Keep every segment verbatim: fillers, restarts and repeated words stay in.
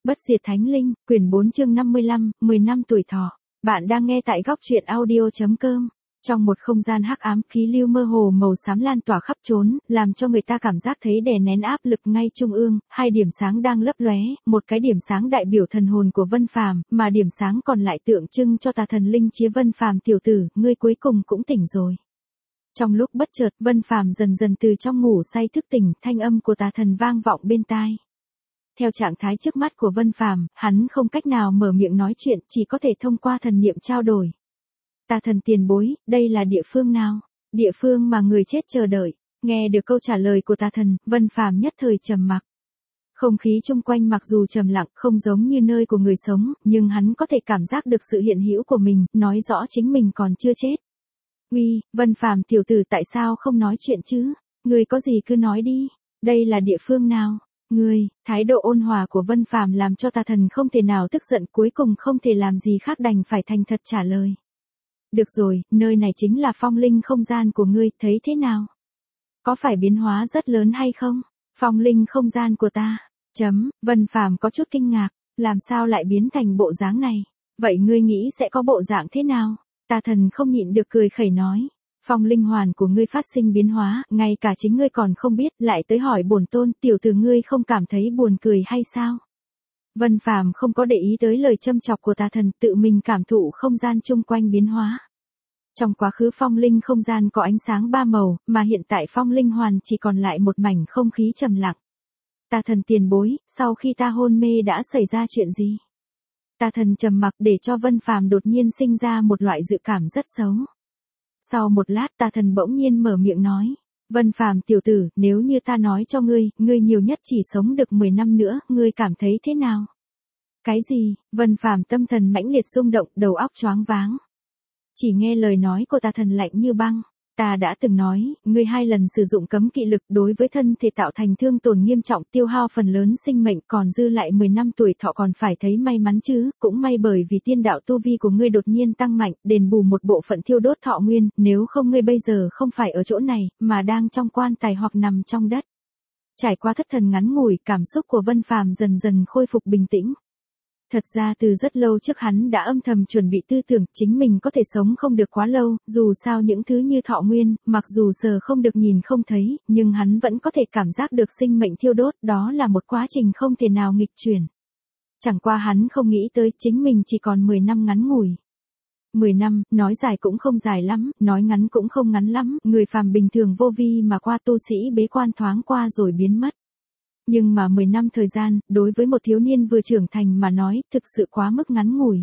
Bất diệt thánh linh, quyển bốn chương năm mươi lăm, mười năm tuổi thọ. Bạn đang nghe tại góc truyện audio.com. Trong một không gian hắc ám, khí lưu mơ hồ màu xám lan tỏa khắp trốn, làm cho người ta cảm giác thấy đè nén áp lực ngay trung ương, hai điểm sáng đang lấp lóe, một cái điểm sáng đại biểu thần hồn của Vân Phàm, mà điểm sáng còn lại tượng trưng cho tà thần linh chía Vân Phàm tiểu tử, ngươi cuối cùng cũng tỉnh rồi. Trong lúc bất chợt, Vân Phàm dần dần từ trong ngủ say thức tỉnh, thanh âm của tà thần vang vọng bên tai. Theo trạng thái trước mắt của Vân Phàm, hắn không cách nào mở miệng nói chuyện, chỉ có thể thông qua thần niệm trao đổi. Tà thần tiền bối, đây là địa phương nào? Địa phương mà người chết chờ đợi. Nghe được câu trả lời của tà thần, Vân Phàm nhất thời trầm mặc. Không khí chung quanh mặc dù trầm lặng, không giống như nơi của người sống, nhưng hắn có thể cảm giác được sự hiện hữu của mình, nói rõ chính mình còn chưa chết. Uy, Vân Phàm tiểu tử, tại sao không nói chuyện chứ? Người có gì cứ nói đi. Đây là địa phương nào? Ngươi, thái độ ôn hòa của Vân Phàm làm cho tà thần không thể nào tức giận, cuối cùng không thể làm gì khác đành phải thành thật trả lời. Được rồi, nơi này chính là phong linh không gian của ngươi, thấy thế nào? Có phải biến hóa rất lớn hay không? Phong linh không gian của ta. Chấm, Vân Phàm có chút kinh ngạc, làm sao lại biến thành bộ dáng này? Vậy ngươi nghĩ sẽ có bộ dạng thế nào? Tà thần không nhịn được cười khẩy nói. Phong linh hoàn của ngươi phát sinh biến hóa, ngay cả chính ngươi còn không biết, lại tới hỏi bổn tôn, tiểu tử ngươi không cảm thấy buồn cười hay sao? Vân Phàm không có để ý tới lời châm chọc của tà thần, tự mình cảm thụ không gian chung quanh biến hóa. Trong quá khứ phong linh không gian có ánh sáng ba màu, mà hiện tại phong linh hoàn chỉ còn lại một mảnh không khí trầm lặng. Tà thần tiền bối, sau khi ta hôn mê đã xảy ra chuyện gì? Tà thần trầm mặc để cho Vân Phàm đột nhiên sinh ra một loại dự cảm rất xấu. Sau một lát tà thần bỗng nhiên mở miệng nói. Vân Phàm tiểu tử, nếu như ta nói cho ngươi, ngươi nhiều nhất chỉ sống được mười năm nữa, ngươi cảm thấy thế nào? Cái gì? Vân Phàm tâm thần mãnh liệt rung động, đầu óc choáng váng. Chỉ nghe lời nói của tà thần lạnh như băng. Ta đã từng nói, ngươi hai lần sử dụng cấm kỵ lực đối với thân thể tạo thành thương tổn nghiêm trọng, tiêu hao phần lớn sinh mệnh, còn dư lại mười năm tuổi thọ còn phải thấy may mắn chứ, cũng may bởi vì tiên đạo tu vi của ngươi đột nhiên tăng mạnh, đền bù một bộ phận thiêu đốt thọ nguyên, nếu không ngươi bây giờ không phải ở chỗ này, mà đang trong quan tài hoặc nằm trong đất. Trải qua thất thần ngắn ngủi, cảm xúc của Vân Phàm dần dần khôi phục bình tĩnh. Thật ra từ rất lâu trước hắn đã âm thầm chuẩn bị tư tưởng chính mình có thể sống không được quá lâu, dù sao những thứ như thọ nguyên, mặc dù sờ không được nhìn không thấy, nhưng hắn vẫn có thể cảm giác được sinh mệnh thiêu đốt, đó là một quá trình không thể nào nghịch chuyển. Chẳng qua hắn không nghĩ tới chính mình chỉ còn mười năm ngắn ngủi. mười năm, nói dài cũng không dài lắm, nói ngắn cũng không ngắn lắm, người phàm bình thường vô vi mà qua, tu sĩ bế quan thoáng qua rồi biến mất. Nhưng mà mười năm thời gian, đối với một thiếu niên vừa trưởng thành mà nói, thực sự quá mức ngắn ngủi.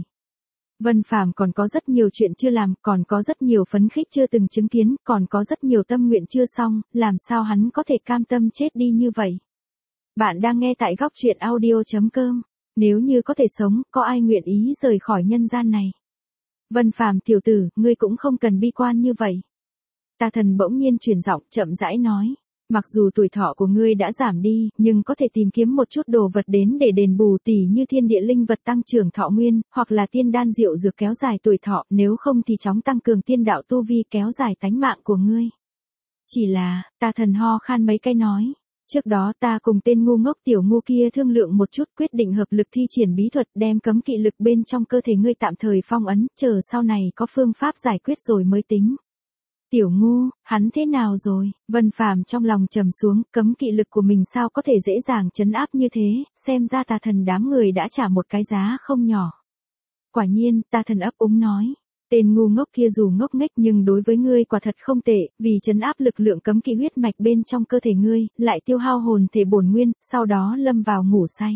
Vân Phàm còn có rất nhiều chuyện chưa làm, còn có rất nhiều phấn khích chưa từng chứng kiến, còn có rất nhiều tâm nguyện chưa xong, làm sao hắn có thể cam tâm chết đi như vậy? Bạn đang nghe tại góc truyện audio.com. Nếu như có thể sống, có ai nguyện ý rời khỏi nhân gian này? Vân Phàm tiểu tử, ngươi cũng không cần bi quan như vậy. Tà thần bỗng nhiên chuyển giọng, chậm rãi nói. Mặc dù tuổi thọ của ngươi đã giảm đi, nhưng có thể tìm kiếm một chút đồ vật đến để đền bù, tỉ như thiên địa linh vật tăng trưởng thọ nguyên, hoặc là tiên đan diệu dược kéo dài tuổi thọ, nếu không thì chóng tăng cường tiên đạo tu vi kéo dài tánh mạng của ngươi. Chỉ là, tà thần ho khan mấy cái nói. Trước đó ta cùng tên ngu ngốc tiểu ngu kia thương lượng một chút, quyết định hợp lực thi triển bí thuật đem cấm kỵ lực bên trong cơ thể ngươi tạm thời phong ấn, chờ sau này có phương pháp giải quyết rồi mới tính. Tiểu ngu, hắn thế nào rồi? Vân Phàm trong lòng trầm xuống, cấm kỵ lực của mình sao có thể dễ dàng trấn áp như thế, xem ra tà thần đám người đã trả một cái giá không nhỏ. Quả nhiên, tà thần ấp úng nói, tên ngu ngốc kia dù ngốc nghếch nhưng đối với ngươi quả thật không tệ, vì trấn áp lực lượng cấm kỵ huyết mạch bên trong cơ thể ngươi, lại tiêu hao hồn thể bổn nguyên, sau đó lâm vào ngủ say.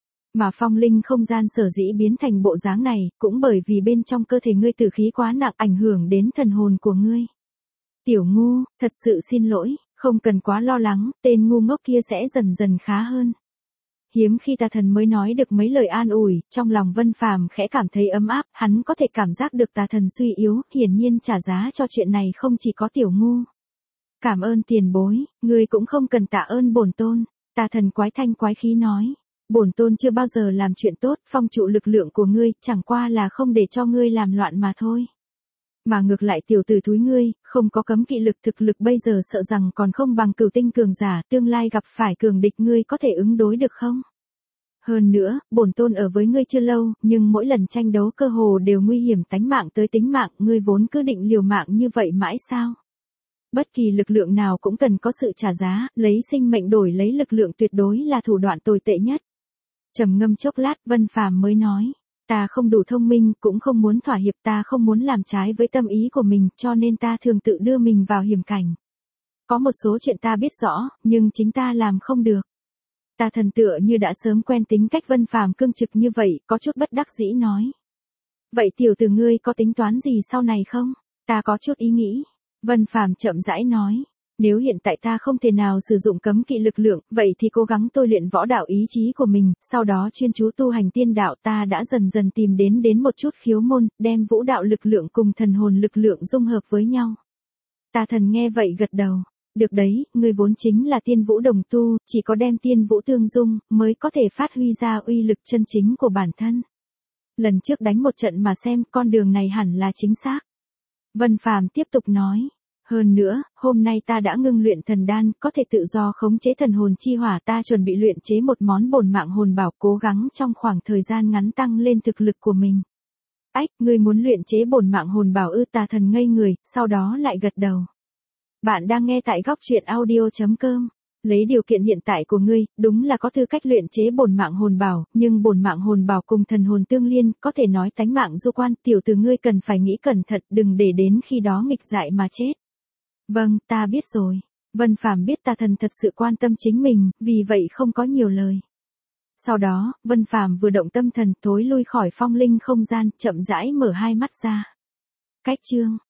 Mà phong linh không gian sở dĩ biến thành bộ dáng này, cũng bởi vì bên trong cơ thể ngươi tử khí quá nặng ảnh hưởng đến thần hồn của ngươi. Tiểu ngu, thật sự xin lỗi, không cần quá lo lắng, tên ngu ngốc kia sẽ dần dần khá hơn. Hiếm khi tà thần mới nói được mấy lời an ủi, trong lòng Vân Phàm khẽ cảm thấy ấm áp, hắn có thể cảm giác được tà thần suy yếu, hiển nhiên trả giá cho chuyện này không chỉ có tiểu ngu. Cảm ơn tiền bối, ngươi cũng không cần tạ ơn bổn tôn, tà thần quái thanh quái khí nói. Bổn tôn chưa bao giờ làm chuyện tốt, phong trụ lực lượng của ngươi, chẳng qua là không để cho ngươi làm loạn mà thôi. Mà ngược lại tiểu tử thúi ngươi, không có cấm kỵ lực, thực lực bây giờ sợ rằng còn không bằng cửu tinh cường giả, tương lai gặp phải cường địch ngươi có thể ứng đối được không? Hơn nữa, bổn tôn ở với ngươi chưa lâu, nhưng mỗi lần tranh đấu cơ hồ đều nguy hiểm tánh mạng tới tính mạng, ngươi vốn cứ định liều mạng như vậy mãi sao? Bất kỳ lực lượng nào cũng cần có sự trả giá, lấy sinh mệnh đổi lấy lực lượng tuyệt đối là thủ đoạn tồi tệ nhất. Trầm ngâm chốc lát, Vân Phàm mới nói, ta không đủ thông minh, cũng không muốn thỏa hiệp, ta không muốn làm trái với tâm ý của mình, cho nên ta thường tự đưa mình vào hiểm cảnh. Có một số chuyện ta biết rõ, nhưng chính ta làm không được. Ta thần tựa như đã sớm quen tính cách Vân Phàm cương trực như vậy, có chút bất đắc dĩ nói. Vậy tiểu tử ngươi có tính toán gì sau này không? Ta có chút ý nghĩ. Vân Phàm chậm rãi nói. Nếu hiện tại ta không thể nào sử dụng cấm kỵ lực lượng, vậy thì cố gắng tôi luyện võ đạo ý chí của mình, sau đó chuyên chú tu hành tiên đạo. Ta đã dần dần tìm đến đến một chút khiếu môn, đem vũ đạo lực lượng cùng thần hồn lực lượng dung hợp với nhau. Ta thần nghe vậy gật đầu. Được đấy, ngươi vốn chính là tiên vũ đồng tu, chỉ có đem tiên vũ tương dung, mới có thể phát huy ra uy lực chân chính của bản thân. Lần trước đánh một trận mà xem, con đường này hẳn là chính xác. Vân Phàm tiếp tục nói. Hơn nữa, hôm nay ta đã ngưng luyện thần đan, có thể tự do khống chế thần hồn chi hỏa, ta chuẩn bị luyện chế một món bổn mạng hồn bảo, cố gắng trong khoảng thời gian ngắn tăng lên thực lực của mình. Ách, ngươi muốn luyện chế bổn mạng hồn bảo ư? Ta thần ngây người, sau đó lại gật đầu. Bạn đang nghe tại góc truyện audio chấm com. Lấy điều kiện hiện tại của ngươi, đúng là có tư cách luyện chế bổn mạng hồn bảo, nhưng bổn mạng hồn bảo cùng thần hồn tương liên, có thể nói tánh mạng du quan, tiểu tử ngươi cần phải nghĩ cẩn thận, đừng để đến khi đó nghịch dại mà chết. Vâng, ta biết rồi. Vân Phàm biết ta thần thật sự quan tâm chính mình, vì vậy không có nhiều lời. Sau đó, Vân Phàm vừa động tâm thần, thối lui khỏi phong linh không gian, chậm rãi mở hai mắt ra. Cách chương